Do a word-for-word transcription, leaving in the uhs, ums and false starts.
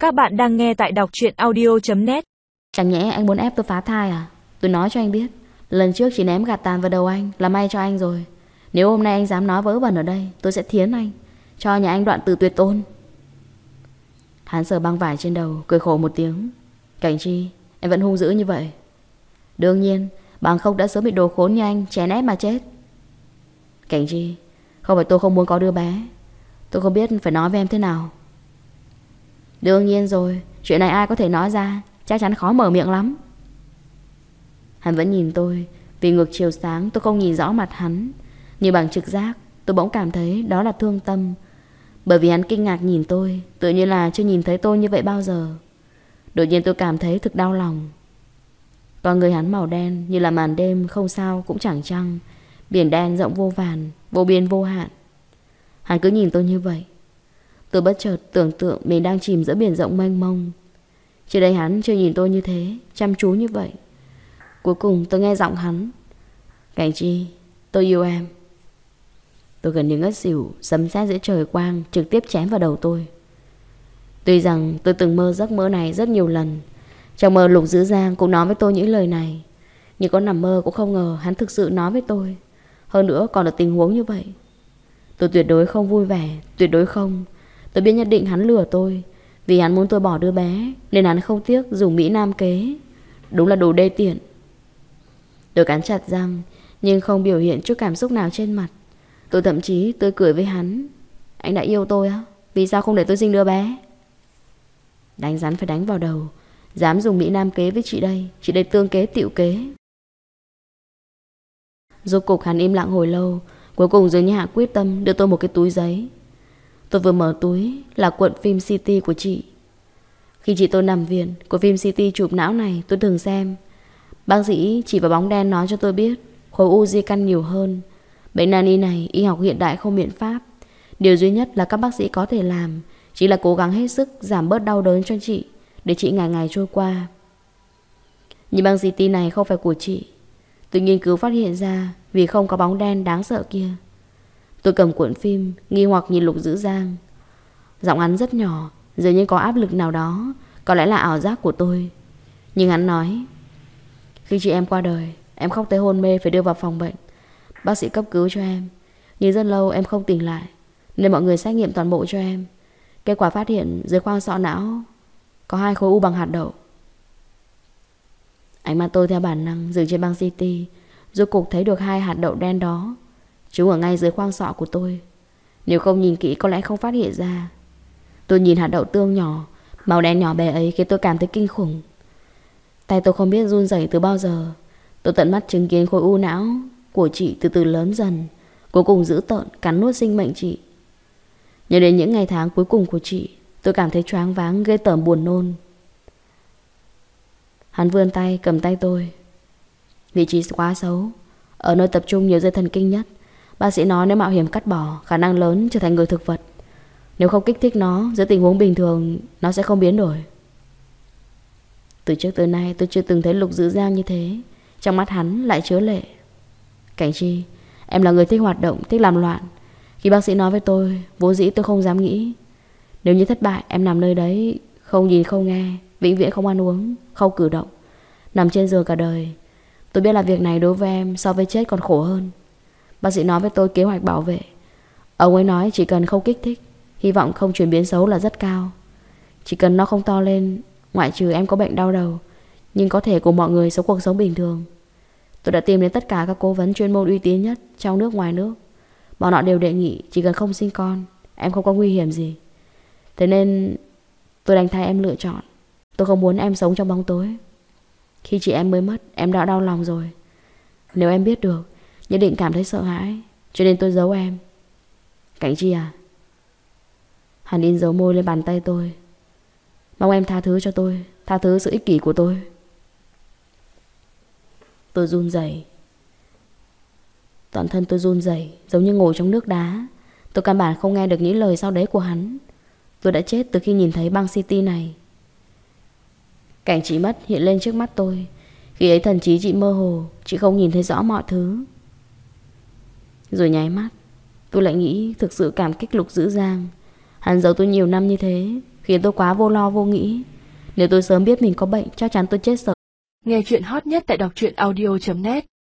Các bạn đang nghe tại đọc truyện audio chấm net. Chẳng nhẽ anh muốn ép tôi phá thai à? Tôi nói cho anh biết, lần trước chỉ ném gạt tàn vào đầu anh là may cho anh rồi. Nếu hôm nay anh dám nói vớ vẩn ở đây, tôi sẽ thiến anh, cho nhà anh đoạn tử tuyệt tôn. Hắn sờ băng vải trên đầu, cười khổ một tiếng. Cảnh Chi, em vẫn hung dữ như vậy. Đương nhiên, bằng không đã sớm bị đồ khốn như anh chèn ép mà chết. Cảnh Chi, không phải tôi không muốn có đứa bé, tôi không biết phải nói với em thế nào. Đương nhiên rồi, chuyện này ai có thể nói ra, chắc chắn khó mở miệng lắm. Hắn vẫn nhìn tôi, vì ngược chiều sáng tôi không nhìn rõ mặt hắn, nhưng bằng trực giác tôi bỗng cảm thấy đó là thương tâm. Bởi vì hắn kinh ngạc nhìn tôi, tự nhiên là chưa nhìn thấy tôi như vậy bao giờ. Đột nhiên tôi cảm thấy thực đau lòng. Con người hắn màu đen như là màn đêm không sao cũng chẳng trăng, biển đen rộng vô vàn, vô biên vô hạn. Hắn cứ nhìn tôi như vậy. Tôi bất chợt tưởng tượng mình đang chìm giữa biển rộng mênh mông. Trước đây hắn chưa nhìn tôi như thế, chăm chú như vậy. Cuối cùng tôi nghe giọng hắn. Cảnh Chi, tôi yêu em. Tôi gần như ngất xỉu, sấm sét giữa trời quang trực tiếp chém vào đầu tôi. Tuy rằng tôi từng mơ giấc mơ này rất nhiều lần, trong mơ Lục Dữ Giang cũng nói với tôi những lời này, nhưng có nằm mơ cũng không ngờ hắn thực sự nói với tôi. Hơn nữa còn là tình huống như vậy. Tôi tuyệt đối không vui vẻ, tuyệt đối không. Tôi biết nhất định hắn lừa tôi, vì hắn muốn tôi bỏ đứa bé, nên hắn không tiếc dùng Mỹ Nam kế. Đúng là đồ đê tiện. Tôi cắn chặt răng, nhưng không biểu hiện chút cảm xúc nào trên mặt. Tôi thậm chí tươi cười với hắn. Anh đã yêu tôi á? Vì sao không để tôi sinh đứa bé? Đánh rắn phải đánh vào đầu. Dám dùng Mỹ Nam kế với chị đây, chị đây tương kế tựu kế. Rốt cục hắn im lặng hồi lâu, cuối cùng dường như hạ quyết tâm đưa tôi một cái túi giấy. Tôi vừa mở túi là cuộn phim xê tê của chị. Khi chị tôi nằm viện, của phim xê tê chụp não này tôi thường xem. Bác sĩ chỉ vào bóng đen nói cho tôi biết khối u di căn nhiều hơn. Bệnh nan y này y học hiện đại không biện pháp. Điều duy nhất là các bác sĩ có thể làm chỉ là cố gắng hết sức giảm bớt đau đớn cho chị, để chị ngày ngày trôi qua. Nhưng băng xê tê này không phải của chị. Tôi nghiên cứu phát hiện ra vì không có bóng đen đáng sợ kia. Tôi cầm cuộn phim, nghi hoặc nhìn Lục Dữ Giang. Giọng hắn rất nhỏ, dường như có áp lực nào đó, có lẽ là ảo giác của tôi. Nhưng hắn nói: khi chị em qua đời, em khóc tới hôn mê phải đưa vào phòng bệnh. Bác sĩ cấp cứu cho em, nhưng rất lâu em không tỉnh lại, nên mọi người xét nghiệm toàn bộ cho em. Kết quả phát hiện dưới khoang sọ não có hai khối u bằng hạt đậu. Ánh mắt tôi theo bản năng dừng trên băng xê tê. Rốt cục thấy được hai hạt đậu đen đó. Chúng ở ngay dưới khoang sọ của tôi. Nếu không nhìn kỹ có lẽ không phát hiện ra. Tôi nhìn hạt đậu tương nhỏ, màu đen nhỏ bé ấy khiến tôi cảm thấy kinh khủng. Tay tôi không biết run rẩy từ bao giờ. Tôi tận mắt chứng kiến khối u não của chị từ từ lớn dần, cuối cùng dữ tợn cắn nuốt sinh mệnh chị. Nhớ đến những ngày tháng cuối cùng của chị, tôi cảm thấy choáng váng, ghê tởm, buồn nôn. Hắn vươn tay cầm tay tôi. Vị trí quá xấu, ở nơi tập trung nhiều dây thần kinh nhất. Bác sĩ nói nếu mạo hiểm cắt bỏ, khả năng lớn trở thành người thực vật. Nếu không kích thích nó, dưới tình huống bình thường nó sẽ không biến đổi. Từ trước tới nay tôi chưa từng thấy Lục Dữ Giang như thế. Trong mắt hắn lại chứa lệ. Cảnh Chi, em là người thích hoạt động, thích làm loạn. Khi bác sĩ nói với tôi, vốn dĩ tôi không dám nghĩ. Nếu như thất bại, em nằm nơi đấy, không nhìn không nghe, vĩnh viễn không ăn uống, không cử động, nằm trên giường cả đời. Tôi biết là việc này đối với em so với chết còn khổ hơn. Bác sĩ nói với tôi kế hoạch bảo vệ. Ông ấy nói chỉ cần không kích thích, hy vọng không chuyển biến xấu là rất cao. Chỉ cần nó không to lên, ngoại trừ em có bệnh đau đầu, nhưng có thể cùng mọi người sống cuộc sống bình thường. Tôi đã tìm đến tất cả các cố vấn chuyên môn uy tín nhất trong nước ngoài nước. Bọn họ đều đề nghị chỉ cần không sinh con, em không có nguy hiểm gì. Thế nên tôi đành thay em lựa chọn. Tôi không muốn em sống trong bóng tối. Khi chị em mới mất, em đã đau lòng rồi. Nếu em biết được, nhất định cảm thấy sợ hãi, cho nên tôi giấu em. Cảnh Chi à? Hắn in dấu môi lên bàn tay tôi. Mong em tha thứ cho tôi, tha thứ sự ích kỷ của tôi. Tôi run rẩy. Toàn thân tôi run rẩy, giống như ngồi trong nước đá. Tôi căn bản không nghe được những lời sau đấy của hắn. Tôi đã chết từ khi nhìn thấy băng xê tê này. Cảnh chị mất hiện lên trước mắt tôi. Khi ấy thần trí chị mơ hồ, chị không nhìn thấy rõ mọi thứ. Rồi nháy mắt, tôi lại nghĩ thực sự cảm kích Lục Dữ Giang. Hắn giấu tôi nhiều năm như thế, khiến tôi quá vô lo vô nghĩ. Nếu tôi sớm biết mình có bệnh, chắc chắn tôi chết sớm. Nghe chuyện hot nhất tại đọc truyện audio chấm net.